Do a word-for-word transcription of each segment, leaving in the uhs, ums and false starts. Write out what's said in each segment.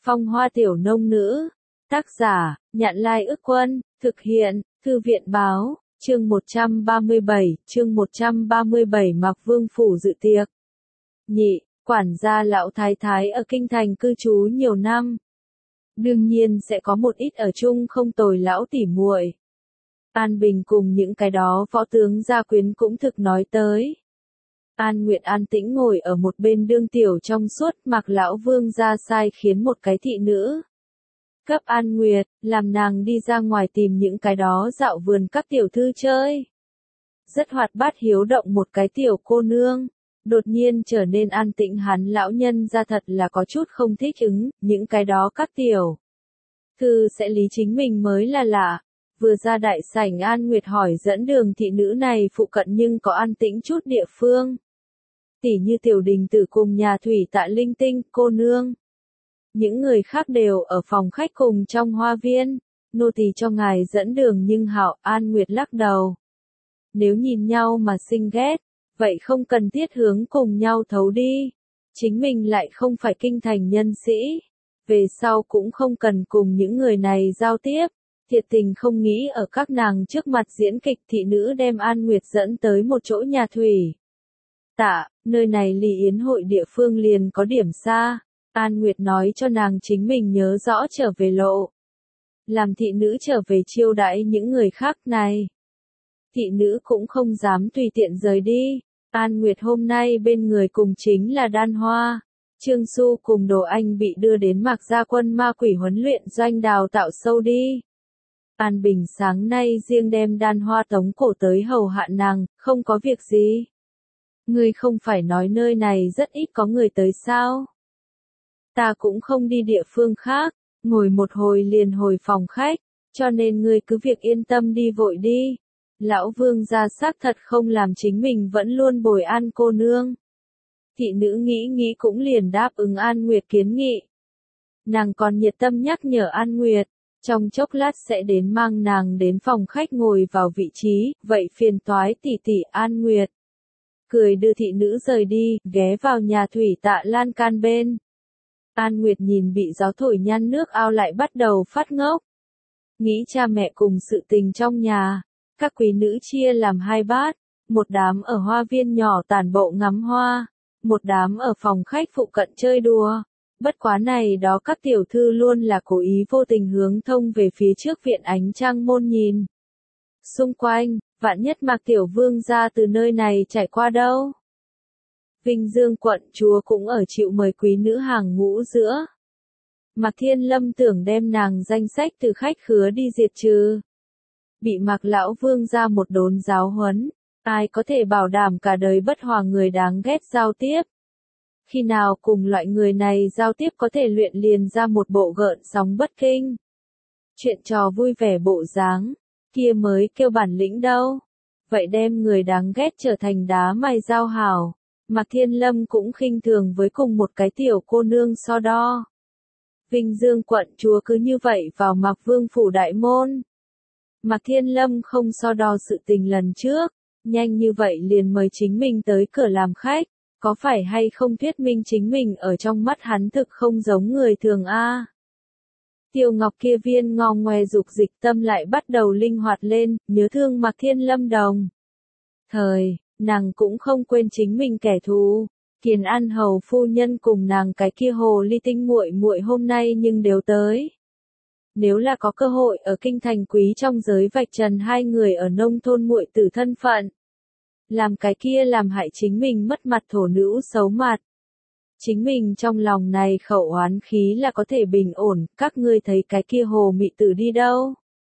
Phong hoa tiểu nông nữ. Tác giả, Nhạn Lai Ức Quân, thực hiện, Thư viện báo, chương một trăm ba mươi bảy, chương một trăm ba mươi bảy Mạc Vương phủ dự tiệc. Nhị, quản gia lão thái thái ở kinh thành cư trú nhiều năm. Đương nhiên sẽ có một ít ở chung không tồi lão tỉ muội. An Bình cùng những cái đó võ tướng gia quyến cũng thực nói tới. An Nguyệt an tĩnh ngồi ở một bên đương tiểu trong suốt, Mạc lão vương ra sai khiến một cái thị nữ. Cấp An Nguyệt, làm nàng đi ra ngoài tìm những cái đó dạo vườn các tiểu thư chơi. Rất hoạt bát hiếu động một cái tiểu cô nương. Đột nhiên trở nên an tĩnh hắn lão nhân ra thật là có chút không thích ứng, những cái đó các tiểu thư sẽ lý chính mình mới là lạ. Vừa ra đại sảnh An Nguyệt hỏi dẫn đường thị nữ này phụ cận nhưng có an tĩnh chút địa phương. Tỉ như tiểu đình tử cùng nhà thủy tạ linh tinh, cô nương. Những người khác đều ở phòng khách cùng trong hoa viên, nô tỳ cho ngài dẫn đường nhưng hảo. An Nguyệt lắc đầu. Nếu nhìn nhau mà sinh ghét, vậy không cần thiết hướng cùng nhau thấu đi. Chính mình lại không phải kinh thành nhân sĩ. Về sau cũng không cần cùng những người này giao tiếp. Thiệt tình không nghĩ ở các nàng trước mặt diễn kịch. Thị nữ đem An Nguyệt dẫn tới một chỗ nhà thủy tạ, nơi này ly yến hội địa phương liền có điểm xa. An Nguyệt nói cho nàng chính mình nhớ rõ trở về lộ. Làm thị nữ trở về chiêu đãi những người khác này. Thị nữ cũng không dám tùy tiện rời đi. An Nguyệt hôm nay bên người cùng chính là Đan Hoa. Trương Xu cùng Đồ Anh bị đưa đến Mạc Gia Quân ma quỷ huấn luyện doanh đào tạo sâu đi. An Bình sáng nay riêng đem Đan Hoa tống cổ tới hầu hạ nàng, không có việc gì. Ngươi không phải nói nơi này rất ít có người tới sao? Ta cũng không đi địa phương khác, ngồi một hồi liền hồi phòng khách, cho nên ngươi cứ việc yên tâm đi vội đi. Lão Vương gia xác thật không làm chính mình vẫn luôn bồi An cô nương. Thị nữ nghĩ nghĩ cũng liền đáp ứng An Nguyệt kiến nghị. Nàng còn nhiệt tâm nhắc nhở An Nguyệt, trong chốc lát sẽ đến mang nàng đến phòng khách ngồi vào vị trí, vậy phiền toái tỷ tỷ. An Nguyệt cười đưa thị nữ rời đi, ghé vào nhà thủy tạ lan can bên. An Nguyệt nhìn bị gió thổi nhăn nước ao lại bắt đầu phát ngốc. Nghĩ cha mẹ cùng sự tình trong nhà, các quý nữ chia làm hai bát, một đám ở hoa viên nhỏ tản bộ ngắm hoa, một đám ở phòng khách phụ cận chơi đùa. Bất quá này đó các tiểu thư luôn là cố ý vô tình hướng thông về phía trước viện ánh trăng môn nhìn. Xung quanh, vạn nhất Mạc Tiểu Vương ra từ nơi này trải qua đâu. Vinh Dương quận chúa cũng ở chịu mời quý nữ hàng ngũ giữa. Mạc Thiên Lâm tưởng đem nàng danh sách từ khách khứa đi diệt trừ. Bị Mạc Lão Vương ra một đốn giáo huấn, ai có thể bảo đảm cả đời bất hòa người đáng ghét giao tiếp. Khi nào cùng loại người này giao tiếp có thể luyện liền ra một bộ gợn sóng bất kinh. Chuyện trò vui vẻ bộ dáng, kia mới kêu bản lĩnh đâu. Vậy đem người đáng ghét trở thành đá mài giao hảo. Mạc Thiên Lâm cũng khinh thường với cùng một cái tiểu cô nương so đo. Vinh Dương quận chúa cứ như vậy vào Mạc Vương phủ đại môn. Mạc Thiên Lâm không so đo sự tình lần trước, nhanh như vậy liền mời chính mình tới cửa làm khách, có phải hay không thuyết minh chính mình ở trong mắt hắn thực không giống người thường a? Tiêu Ngọc kia viên ngò ngoe dục dịch tâm lại bắt đầu linh hoạt lên, nhớ thương Mạc Thiên Lâm đồng. Thời, nàng cũng không quên chính mình kẻ thù. Kiền An hầu phu nhân cùng nàng cái kia hồ ly tinh muội muội hôm nay nhưng đều tới. Nếu là có cơ hội ở kinh thành quý trong giới vạch trần hai người ở nông thôn muội tử thân phận, làm cái kia làm hại chính mình mất mặt thổ nữ xấu mặt. Chính mình trong lòng này khẩu oán khí là có thể bình ổn. Các ngươi thấy cái kia hồ mị tử đi đâu?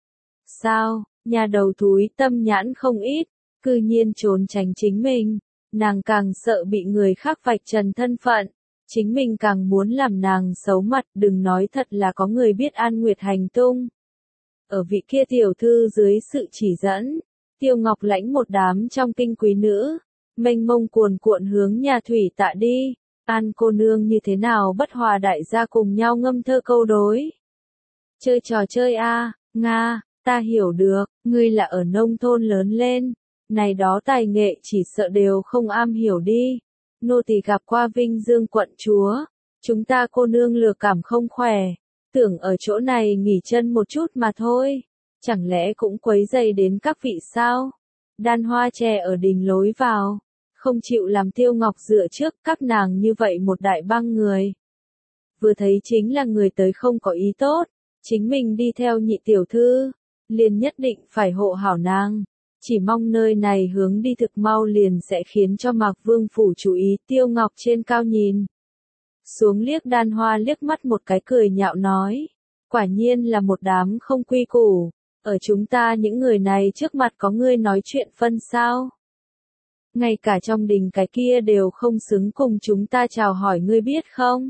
Sao, nhà đầu thúi tâm nhãn không ít, cư nhiên trốn tránh chính mình. Nàng càng sợ bị người khác vạch trần thân phận, chính mình càng muốn làm nàng xấu mặt. Đừng nói thật là có người biết An Nguyệt hành tung. Ở vị kia tiểu thư dưới sự chỉ dẫn, Tiêu Ngọc lãnh một đám trong kinh quý nữ, mênh mông cuồn cuộn hướng nhà thủy tạ đi. An cô nương như thế nào bất hòa đại gia cùng nhau ngâm thơ câu đối. Chơi trò chơi a, à, Nga, ta hiểu được, ngươi là ở nông thôn lớn lên. Này đó tài nghệ chỉ sợ đều không am hiểu đi. Nô tỳ gặp qua Vinh Dương quận chúa, Chúng ta cô nương lừa cảm không khỏe, tưởng ở chỗ này nghỉ chân một chút mà thôi, chẳng lẽ cũng quấy rầy đến các vị sao? Đan Hoa che ở đình lối vào, không chịu làm Tiêu Ngọc dựa trước các nàng như vậy một đại bang người. Vừa thấy chính là người tới không có ý tốt, chính mình đi theo nhị tiểu thư, liền nhất định phải hộ hảo nàng. Chỉ mong nơi này hướng đi thực mau liền sẽ khiến cho Mạc Vương Phủ chú ý. Tiêu Ngọc trên cao nhìn xuống liếc Đan Hoa liếc mắt một cái cười nhạo nói. Quả nhiên là một đám không quy củ, ở chúng ta những người này trước mặt có ngươi nói chuyện phân sao. Ngay cả trong đình cái kia đều không xứng cùng chúng ta chào hỏi ngươi biết không.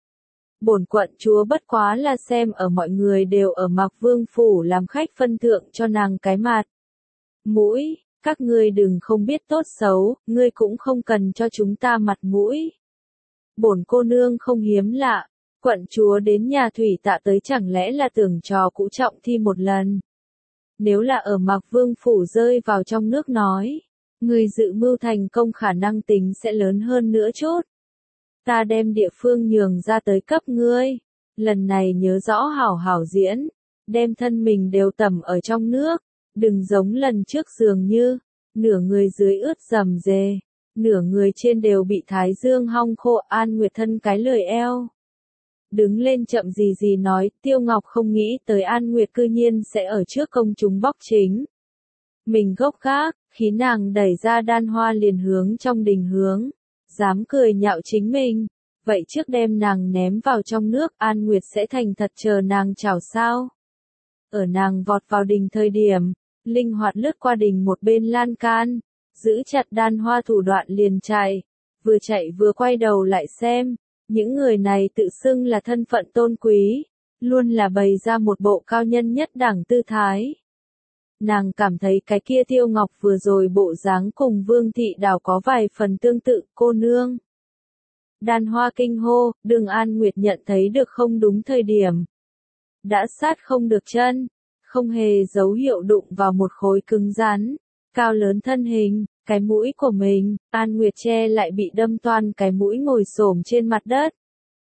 Bổn quận chúa bất quá là xem ở mọi người đều ở Mạc Vương Phủ làm khách phân thượng cho nàng cái mặt mũi, các ngươi đừng không biết tốt xấu, ngươi cũng không cần cho chúng ta mặt mũi. Bổn cô nương không hiếm lạ, quận chúa đến nhà thủy tạ tới chẳng lẽ là tưởng trò cũ trọng thi một lần. Nếu là ở Mạc Vương Phủ rơi vào trong nước nói, người dự mưu thành công khả năng tính sẽ lớn hơn nữa chút. Ta đem địa phương nhường ra tới cấp ngươi, lần này nhớ rõ hảo hảo diễn, đem thân mình đều tẩm ở trong nước, đừng giống lần trước dường như, nửa người dưới ướt rầm rề, nửa người trên đều bị thái dương hong khô. An Nguyệt thân cái lời eo. Đứng lên chậm gì gì nói, Tiêu Ngọc không nghĩ tới An Nguyệt cư nhiên sẽ ở trước công chúng bóc chính. Mình gốc gác, khí nàng đẩy ra Đan Hoa liền hướng trong đình hướng, dám cười nhạo chính mình, vậy trước đem nàng ném vào trong nước An Nguyệt sẽ thành thật chờ nàng chào sao. Ở nàng vọt vào đình thời điểm, linh hoạt lướt qua đình một bên lan can, giữ chặt Đan Hoa thủ đoạn liền chạy, vừa chạy vừa quay đầu lại xem, những người này tự xưng là thân phận tôn quý, luôn là bày ra một bộ cao nhân nhất đẳng tư thái. Nàng cảm thấy cái kia Tiêu Ngọc vừa rồi bộ dáng cùng Vương Thị Đào có vài phần tương tự. Cô nương. Đan Hoa kinh hô, Đường An Nguyệt nhận thấy được không đúng thời điểm. Đã sát không được chân, không hề dấu hiệu đụng vào một khối cứng rắn, cao lớn thân hình, cái mũi của mình. An Nguyệt che lại bị đâm toan cái mũi ngồi xổm trên mặt đất.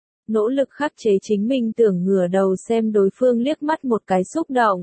Nỗ lực khắc chế chính mình tưởng ngửa đầu xem đối phương liếc mắt một cái xúc động.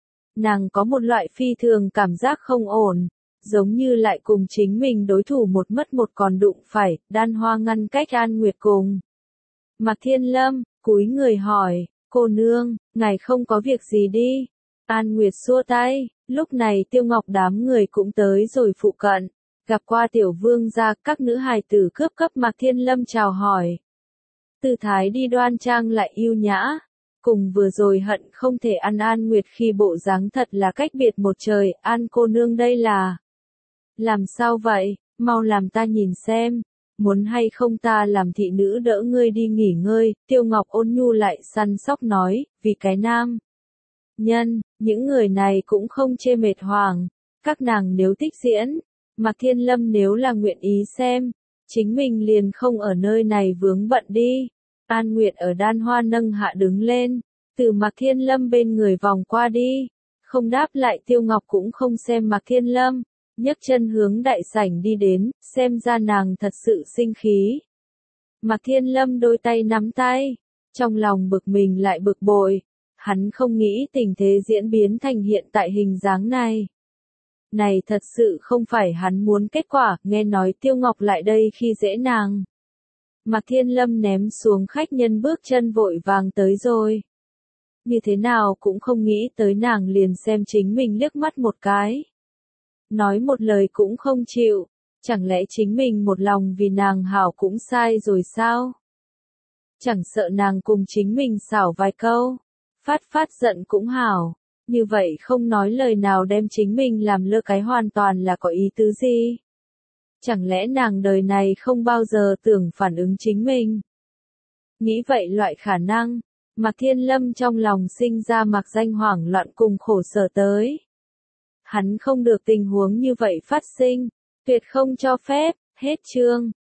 Nàng có một loại phi thường cảm giác không ổn, giống như lại cùng chính mình đối thủ một mất một còn đụng phải. Đan Hoa ngăn cách An Nguyệt cùng Mạc Thiên Lâm, cúi người hỏi, cô nương, ngài không có việc gì đi. An Nguyệt xua tay, lúc này Tiêu Ngọc đám người cũng tới rồi phụ cận, gặp qua tiểu vương gia, các nữ hài tử cướp cấp Mạc Thiên Lâm chào hỏi. Tư thái đi đoan trang lại yêu nhã, cùng vừa rồi hận không thể ăn An Nguyệt khi bộ dáng thật là cách biệt một trời. An cô nương đây là làm sao vậy, mau làm ta nhìn xem, muốn hay không ta làm thị nữ đỡ ngươi đi nghỉ ngơi. Tiêu Ngọc ôn nhu lại săn sóc nói, vì cái nam nhân, những người này cũng không chê mệt hoàng, các nàng nếu thích diễn, Mạc Thiên Lâm nếu là nguyện ý xem, chính mình liền không ở nơi này vướng bận đi. An Nguyệt ở Đan Hoa nâng hạ đứng lên, từ Mạc Thiên Lâm bên người vòng qua đi, không đáp lại. Tiêu Ngọc cũng không xem Mạc Thiên Lâm, nhấc chân hướng đại sảnh đi đến, xem ra nàng thật sự sinh khí. Mạc Thiên Lâm đôi tay nắm tay, trong lòng bực mình lại bực bội, hắn không nghĩ tình thế diễn biến thành hiện tại hình dáng này. Này thật sự không phải hắn muốn kết quả. Nghe nói Tiêu Ngọc lại đây khi dễ nàng, Mạc Thiên Lâm ném xuống khách nhân bước chân vội vàng tới rồi. Như thế nào cũng không nghĩ tới nàng liền xem chính mình liếc mắt một cái. Nói một lời cũng không chịu, chẳng lẽ chính mình một lòng vì nàng hảo cũng sai rồi sao? Chẳng sợ nàng cùng chính mình xảo vài câu, phát phát giận cũng hảo, như vậy không nói lời nào đem chính mình làm lơ cái hoàn toàn là có ý tứ gì? Chẳng lẽ nàng đời này không bao giờ tưởng phản ứng chính mình? Nghĩ vậy loại khả năng, Mạc Thiên Lâm trong lòng sinh ra mặc danh hoảng loạn cùng khổ sở tới. Hắn không được tình huống như vậy phát sinh, tuyệt không cho phép. Hết chương.